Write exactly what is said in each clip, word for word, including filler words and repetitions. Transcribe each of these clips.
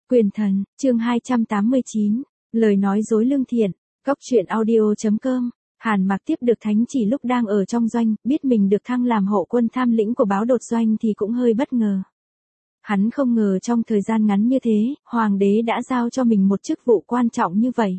Quyền thần, chương hai trăm tám mươi chín, lời nói dối lương thiện, góc truyện audio.com. Hàn Mạc tiếp được thánh chỉ lúc đang ở trong doanh, biết mình được thăng làm hộ quân tham lĩnh của báo đột doanh thì cũng hơi bất ngờ. Hắn không ngờ trong thời gian ngắn như thế, hoàng đế đã giao cho mình một chức vụ quan trọng như vậy.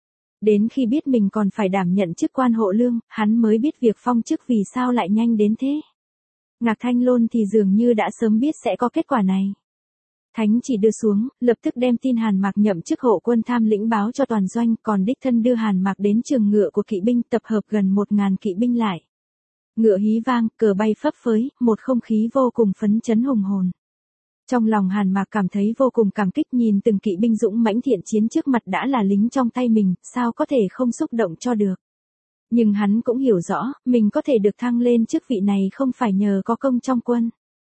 Đến khi biết mình còn phải đảm nhận chức quan hộ lương, hắn mới biết việc phong chức vì sao lại nhanh đến thế. Ngạc Thanh Lôn thì dường như đã sớm biết sẽ có kết quả này. Thánh chỉ đưa xuống, lập tức đem tin Hàn Mạc nhậm chức hộ quân tham lĩnh báo cho toàn doanh, còn đích thân đưa Hàn Mạc đến trường ngựa của kỵ binh, tập hợp gần một ngàn kỵ binh lại. Ngựa hí vang, cờ bay phấp phới, một không khí vô cùng phấn chấn hùng hồn. Trong lòng Hàn Mạc cảm thấy vô cùng cảm kích, nhìn từng kỵ binh dũng mãnh thiện chiến trước mặt đã là lính trong tay mình, sao có thể không xúc động cho được. Nhưng hắn cũng hiểu rõ, mình có thể được thăng lên chức vị này không phải nhờ có công trong quân.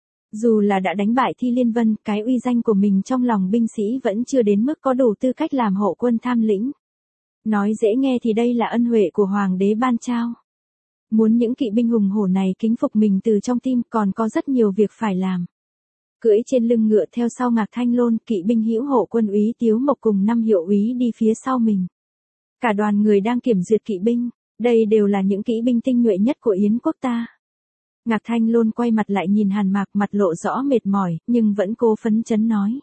Dù là đã đánh bại Thi Liên Vân, cái uy danh của mình trong lòng binh sĩ vẫn chưa đến mức có đủ tư cách làm hộ quân tham lĩnh. Nói dễ nghe thì đây là ân huệ của hoàng đế ban trao. Muốn những kỵ binh hùng hổ này kính phục mình từ trong tim, còn có rất nhiều việc phải làm. Cưỡi trên lưng ngựa theo sau Ngạc Thanh Lôn, kỵ binh hữu hộ quân úy Tiếu Mộc cùng năm hiệu úy đi phía sau mình. Cả đoàn người đang kiểm duyệt kỵ binh, đây đều là những kỵ binh tinh nhuệ nhất của Yến quốc ta. Ngạc Thanh Lôn quay mặt lại nhìn Hàn Mạc, mặt lộ rõ mệt mỏi, nhưng vẫn cố phấn chấn nói.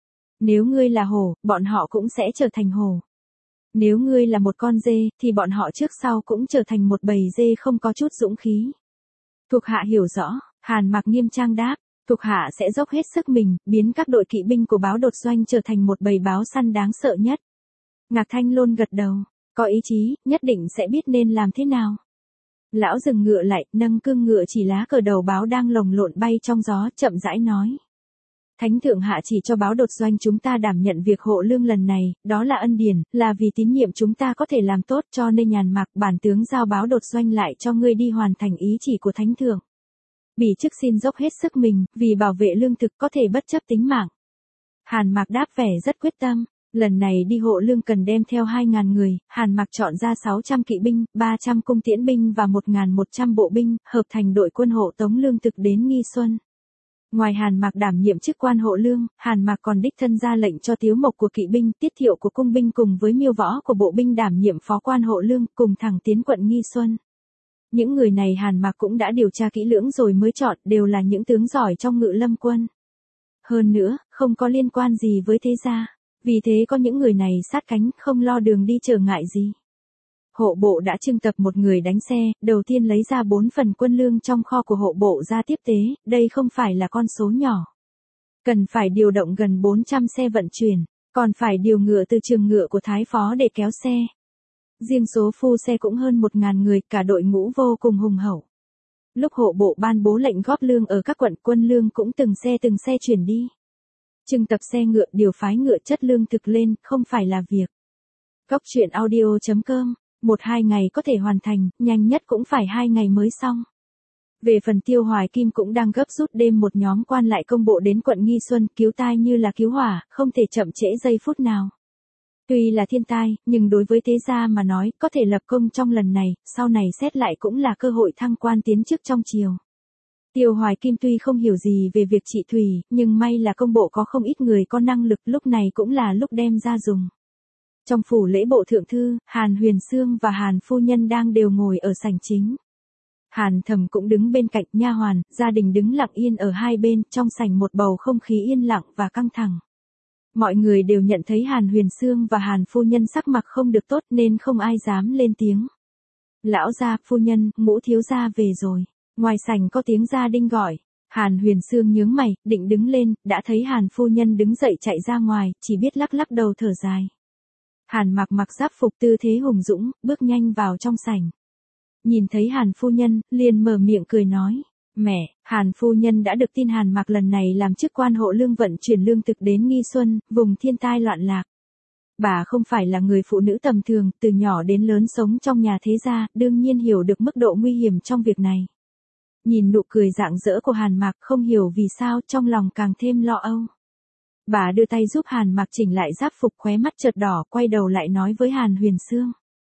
Nếu ngươi là hổ, bọn họ cũng sẽ trở thành hổ. Nếu ngươi là một con dê, thì bọn họ trước sau cũng trở thành một bầy dê không có chút dũng khí. Thuộc hạ hiểu rõ, Hàn Mạc nghiêm trang đáp, thuộc hạ sẽ dốc hết sức mình, biến các đội kỵ binh của báo đột doanh trở thành một bầy báo săn đáng sợ nhất. Ngạc Thanh Lôn gật đầu, có ý chí, nhất định sẽ biết nên làm thế nào. Lão dừng ngựa lại, nâng cương ngựa chỉ lá cờ đầu báo đang lồng lộn bay trong gió, chậm rãi nói. Thánh thượng hạ chỉ cho báo đột doanh chúng ta đảm nhận việc hộ lương lần này, đó là ân điển, là vì tín nhiệm chúng ta có thể làm tốt, cho nên Hàn Mạc bản tướng giao báo đột doanh lại cho ngươi đi hoàn thành ý chỉ của thánh thượng. Bỉ chức xin dốc hết sức mình, vì bảo vệ lương thực có thể bất chấp tính mạng. Hàn Mạc đáp vẻ rất quyết tâm. Lần này đi hộ lương cần đem theo hai ngàn người, Hàn Mạc chọn ra sáu trăm kỵ binh, ba trăm cung tiễn binh và một nghìn một trăm bộ binh, hợp thành đội quân hộ tống lương thực đến Nghi Xuân. Ngoài Hàn Mạc đảm nhiệm chức quan hộ lương, Hàn Mạc còn đích thân ra lệnh cho Tiếu Mộc của kỵ binh, Tiết Thiệu của cung binh cùng với Miêu Võ của bộ binh đảm nhiệm phó quan hộ lương, cùng thẳng tiến quận Nghi Xuân. Những người này Hàn Mạc cũng đã điều tra kỹ lưỡng rồi mới chọn, đều là những tướng giỏi trong ngự lâm quân. Hơn nữa, không có liên quan gì với thế gia. Vì thế có những người này sát cánh, không lo đường đi trở ngại gì. Hộ bộ đã trưng tập một người đánh xe, đầu tiên lấy ra bốn phần quân lương trong kho của hộ bộ ra tiếp tế, đây không phải là con số nhỏ. Cần phải điều động gần bốn trăm xe vận chuyển, còn phải điều ngựa từ trường ngựa của Thái Phó để kéo xe. Riêng số phu xe cũng hơn một ngàn người, cả đội ngũ vô cùng hùng hậu. Lúc hộ bộ ban bố lệnh góp lương ở các quận, quân lương cũng từng xe từng xe chuyển đi. Trưng tập xe ngựa, điều phái ngựa chất lương thực lên, không phải là việc. Góc truyện audio.com, một hai ngày có thể hoàn thành, nhanh nhất cũng phải hai ngày mới xong. Về phần Tiêu Hoài Kim cũng đang gấp rút đêm một nhóm quan lại công bộ đến quận Nghi Xuân, cứu tai như là cứu hỏa, không thể chậm trễ giây phút nào. Tuy là thiên tai, nhưng đối với thế gia mà nói, có thể lập công trong lần này, sau này xét lại cũng là cơ hội thăng quan tiến chức trong triều. Tiêu Hoài Kim tuy không hiểu gì về việc trị thủy, nhưng may là công bộ có không ít người có năng lực, lúc này cũng là lúc đem ra dùng. Trong phủ lễ bộ thượng thư, Hàn Huyền Sương và Hàn phu nhân đang đều ngồi ở sảnh chính. Hàn Thầm cũng đứng bên cạnh, nha hoàn, gia đình đứng lặng yên ở hai bên, trong sảnh một bầu không khí yên lặng và căng thẳng. Mọi người đều nhận thấy Hàn Huyền Sương và Hàn phu nhân sắc mặt không được tốt nên không ai dám lên tiếng. Lão gia, phu nhân, Ngũ thiếu gia về rồi. Ngoài sảnh có tiếng gia đinh gọi, Hàn Huyền Sương nhướng mày, định đứng lên, đã thấy Hàn phu nhân đứng dậy chạy ra ngoài, chỉ biết lắc lắc đầu thở dài. Hàn Mạc mặc giáp phục tư thế hùng dũng, bước nhanh vào trong sảnh. Nhìn thấy Hàn phu nhân, liền mở miệng cười nói, mẹ, Hàn phu nhân đã được tin Hàn Mạc lần này làm chức quan hộ lương vận chuyển lương thực đến Nghi Xuân, vùng thiên tai loạn lạc. Bà không phải là người phụ nữ tầm thường, từ nhỏ đến lớn sống trong nhà thế gia, đương nhiên hiểu được mức độ nguy hiểm trong việc này. Nhìn nụ cười rạng rỡ của Hàn Mạc, không hiểu vì sao trong lòng càng thêm lo âu. Bà đưa tay giúp Hàn Mạc chỉnh lại giáp phục, khóe mắt chợt đỏ, quay đầu lại nói với Hàn Huyền Sương.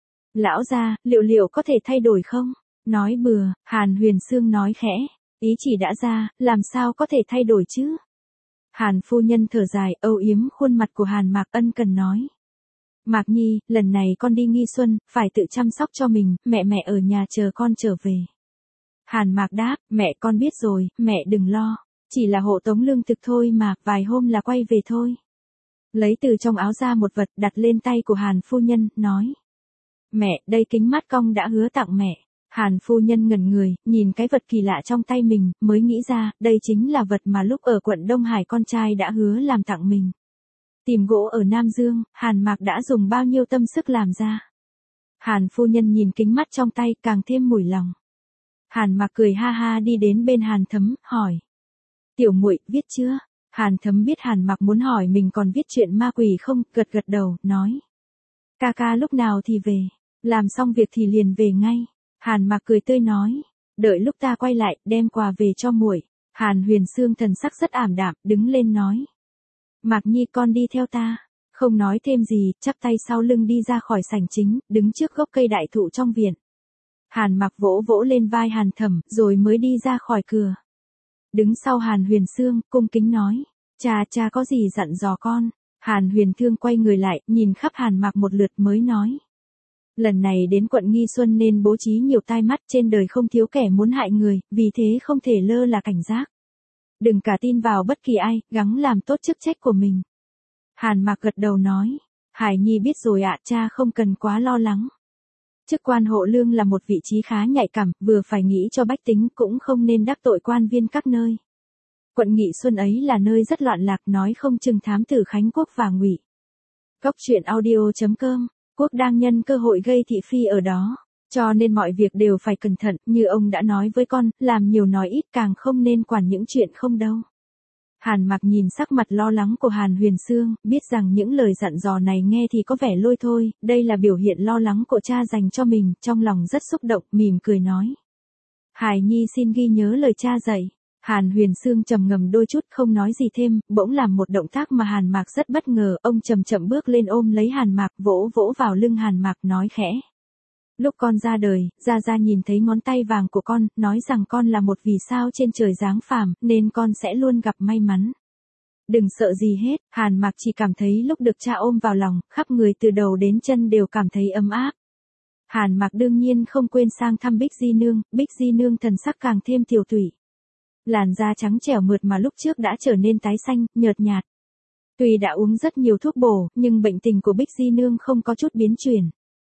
Lão gia, liệu liệu có thể thay đổi không? Nói bừa, Hàn Huyền Sương nói khẽ, ý chỉ đã ra, làm sao có thể thay đổi chứ? Hàn phu nhân thở dài, âu yếm khuôn mặt của Hàn Mạc ân cần nói. Mạc Nhi, lần này con đi Nghi Xuân, phải tự chăm sóc cho mình, mẹ mẹ ở nhà chờ con trở về. Hàn Mạc đáp, mẹ con biết rồi, mẹ đừng lo. Chỉ là hộ tống lương thực thôi mà, vài hôm là quay về thôi. Lấy từ trong áo ra một vật đặt lên tay của Hàn phu nhân, nói. Mẹ, đây kính mát cong đã hứa tặng mẹ. Hàn phu nhân ngẩn người, nhìn cái vật kỳ lạ trong tay mình, mới nghĩ ra, đây chính là vật mà lúc ở quận Đông Hải con trai đã hứa làm tặng mình. Tìm gỗ ở Nam Dương, Hàn Mạc đã dùng bao nhiêu tâm sức làm ra. Hàn phu nhân nhìn kính mắt trong tay càng thêm mủi lòng. Hàn Mạc cười ha ha đi đến bên Hàn Thấm, hỏi. Tiểu muội viết chưa? Hàn Thấm biết Hàn Mạc muốn hỏi mình còn viết chuyện ma quỷ không, gật gật đầu, nói. Ca ca lúc nào thì về, làm xong việc thì liền về ngay. Hàn Mạc cười tươi nói. Đợi lúc ta quay lại, đem quà về cho muội. Hàn Huyền Sương thần sắc rất ảm đạm, đứng lên nói. Mạc Nhi con đi theo ta. Không nói thêm gì, chắp tay sau lưng đi ra khỏi sảnh chính, đứng trước gốc cây đại thụ trong viện. Hàn Mạc vỗ vỗ lên vai Hàn Thẩm, rồi mới đi ra khỏi cửa. Đứng sau Hàn Huyền Sương, cung kính nói. Cha cha có gì dặn dò con? Hàn Huyền Thương quay người lại, nhìn khắp Hàn Mạc một lượt mới nói. Lần này đến quận Nghi Xuân nên bố trí nhiều tai mắt, trên đời không thiếu kẻ muốn hại người, vì thế không thể lơ là cảnh giác. Đừng cả tin vào bất kỳ ai, gắng làm tốt chức trách của mình. Hàn Mạc gật đầu nói. Hải Nhi biết rồi ạ, cha không cần quá lo lắng. Chức quan hộ lương là một vị trí khá nhạy cảm, vừa phải nghĩ cho bách tính cũng không nên đắc tội quan viên các nơi. Quận Nghị Xuân ấy là nơi rất loạn lạc, nói không chừng thám tử Khánh Quốc và Ngụy Cốc truyện audio chấm com, Quốc đang nhân cơ hội gây thị phi ở đó, cho nên mọi việc đều phải cẩn thận, như ông đã nói với con, làm nhiều nói ít, càng không nên quản những chuyện không đâu. Hàn Mạc nhìn sắc mặt lo lắng của Hàn Huyền Sương, biết rằng những lời dặn dò này nghe thì có vẻ lôi thôi, đây là biểu hiện lo lắng của cha dành cho mình, trong lòng rất xúc động, mỉm cười nói. Hải Nhi xin ghi nhớ lời cha dạy. Hàn Huyền Sương trầm ngâm đôi chút không nói gì thêm, bỗng làm một động tác mà Hàn Mạc rất bất ngờ, ông chậm chậm bước lên ôm lấy Hàn Mạc, vỗ vỗ vào lưng Hàn Mạc nói khẽ. Lúc con ra đời, Gia Gia nhìn thấy ngón tay vàng của con, nói rằng con là một vì sao trên trời giáng phàm, nên con sẽ luôn gặp may mắn. Đừng sợ gì hết, Hàn Mạc chỉ cảm thấy lúc được cha ôm vào lòng, khắp người từ đầu đến chân đều cảm thấy ấm áp. Hàn Mạc đương nhiên không quên sang thăm Bích Di Nương, Bích Di Nương thần sắc càng thêm tiều tụy. Làn da trắng trẻo mượt mà lúc trước đã trở nên tái xanh, nhợt nhạt. Tuy đã uống rất nhiều thuốc bổ, nhưng bệnh tình của Bích Di Nương không có chút biến chuyển.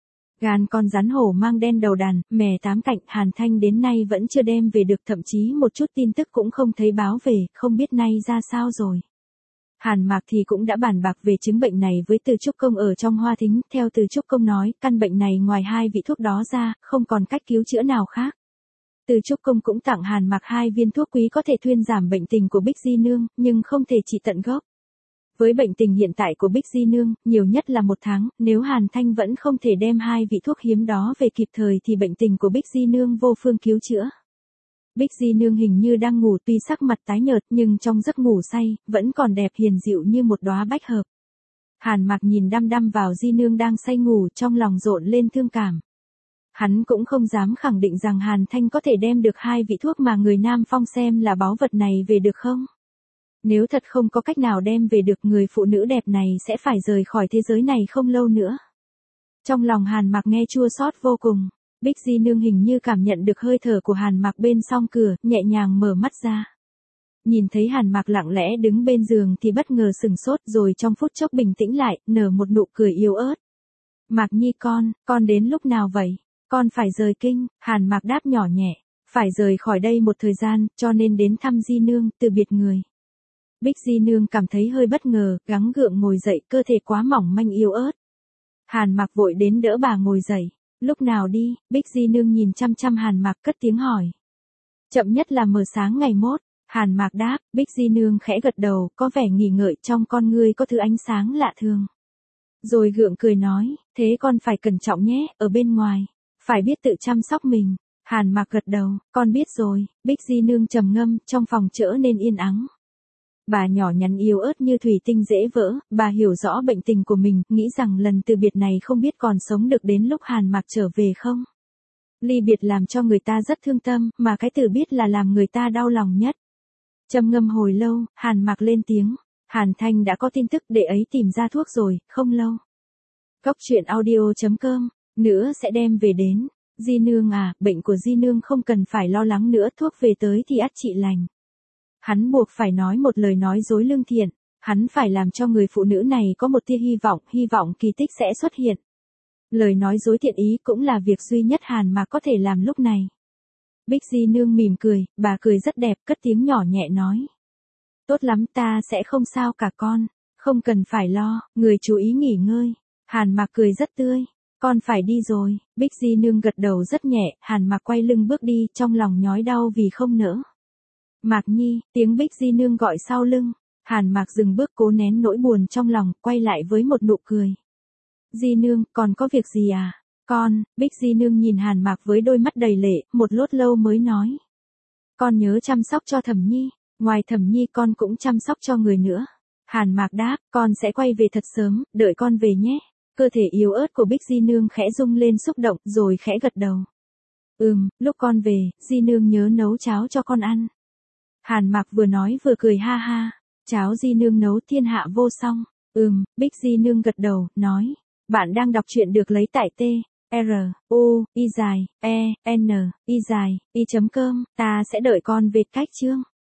Gan con rắn hổ mang đen đầu đàn, mè tám cạnh, Hàn Thanh đến nay vẫn chưa đem về được, thậm chí một chút tin tức cũng không thấy báo về, không biết nay ra sao rồi. Hàn Mạc thì cũng đã bàn bạc về chứng bệnh này với Từ Trúc Công ở trong Hoa Thính, theo Từ Trúc Công nói, căn bệnh này ngoài hai vị thuốc đó ra, không còn cách cứu chữa nào khác. Từ Trúc Công cũng tặng Hàn Mạc hai viên thuốc quý có thể thuyên giảm bệnh tình của Bích Di Nương, nhưng không thể trị tận gốc. Với bệnh tình hiện tại của Bích Di Nương, nhiều nhất là một tháng, nếu Hàn Thanh vẫn không thể đem hai vị thuốc hiếm đó về kịp thời thì bệnh tình của Bích Di Nương vô phương cứu chữa. Bích Di Nương hình như đang ngủ, tuy sắc mặt tái nhợt nhưng trong giấc ngủ say, vẫn còn đẹp hiền dịu như một đóa bách hợp. Hàn Mạc nhìn đăm đăm vào Di Nương đang say ngủ, trong lòng rộn lên thương cảm. Hắn cũng không dám khẳng định rằng Hàn Thanh có thể đem được hai vị thuốc mà người Nam Phong xem là báu vật này về được không? Nếu thật không có cách nào đem về được, người phụ nữ đẹp này sẽ phải rời khỏi thế giới này không lâu nữa. Trong lòng Hàn Mạc nghe chua xót vô cùng. Bích Di Nương hình như cảm nhận được hơi thở của Hàn Mạc bên song cửa, nhẹ nhàng mở mắt ra. Nhìn thấy Hàn Mạc lặng lẽ đứng bên giường thì bất ngờ sừng sốt, rồi trong phút chốc bình tĩnh lại, nở một nụ cười yếu ớt. Mạc Nhi con, con đến lúc nào vậy? Con phải rời kinh. Hàn Mạc đáp nhỏ nhẹ. Phải rời khỏi đây một thời gian, cho nên đến thăm Di Nương, từ biệt người. Bích Di Nương cảm thấy hơi bất ngờ, gắng gượng ngồi dậy, cơ thể quá mỏng manh yếu ớt. Hàn Mạc vội đến đỡ bà ngồi dậy. Lúc nào đi? Bích Di Nương nhìn chăm chăm Hàn Mạc cất tiếng hỏi. Chậm nhất là mờ sáng ngày mốt. Hàn Mạc đáp. Bích Di Nương khẽ gật đầu, có vẻ nghỉ ngợi, trong con ngươi có thứ ánh sáng lạ thường. Rồi gượng cười nói, thế con phải cẩn trọng nhé, ở bên ngoài, phải biết tự chăm sóc mình. Hàn Mạc gật đầu, con biết rồi. Bích Di Nương trầm ngâm, trong phòng trở nên yên ắng. Bà nhỏ nhắn yếu ớt như thủy tinh dễ vỡ, bà hiểu rõ bệnh tình của mình, nghĩ rằng lần từ biệt này không biết còn sống được đến lúc Hàn Mạc trở về không. Ly biệt làm cho người ta rất thương tâm, mà cái từ biết là làm người ta đau lòng nhất. Trầm ngâm hồi lâu, Hàn Mạc lên tiếng, Hàn Thanh đã có tin tức đệ ấy tìm ra thuốc rồi, không lâu. Cốc truyện audio chấm com, nữa sẽ đem về đến. Di nương à, bệnh của Di nương không cần phải lo lắng nữa, thuốc về tới thì ắt trị lành. Hắn buộc phải nói một lời nói dối lương thiện, hắn phải làm cho người phụ nữ này có một tia hy vọng, hy vọng kỳ tích sẽ xuất hiện. Lời nói dối thiện ý cũng là việc duy nhất Hàn Mạc có thể làm lúc này. Bích Di nương mỉm cười, bà cười rất đẹp, cất tiếng nhỏ nhẹ nói. Tốt lắm, ta sẽ không sao cả con, không cần phải lo, người chú ý nghỉ ngơi. Hàn Mạc cười rất tươi, con phải đi rồi. Bích Di nương gật đầu rất nhẹ, Hàn Mạc quay lưng bước đi, trong lòng nhói đau vì không nỡ. Mạc Nhi, tiếng Bích Di nương gọi sau lưng. Hàn Mạc dừng bước cố nén nỗi buồn trong lòng, quay lại với một nụ cười. Di nương, còn có việc gì à? Con, Bích Di nương nhìn Hàn Mạc với đôi mắt đầy lệ, một lốt lâu mới nói. Con nhớ chăm sóc cho Thẩm Nhi, ngoài Thẩm Nhi con cũng chăm sóc cho người nữa. Hàn Mạc đáp, con sẽ quay về thật sớm, đợi con về nhé. Cơ thể yếu ớt của Bích Di nương khẽ rung lên xúc động, rồi khẽ gật đầu. Ừm, lúc con về, Di nương nhớ nấu cháo cho con ăn. Hàn Mạc vừa nói vừa cười ha ha. Cháo Di nương nấu thiên hạ vô song. Ừm, Bích Di nương gật đầu, nói. Bạn đang đọc truyện được lấy tại T, R, U, I dài, E, N, I dài, I chấm com, ta sẽ đợi con về cách chương.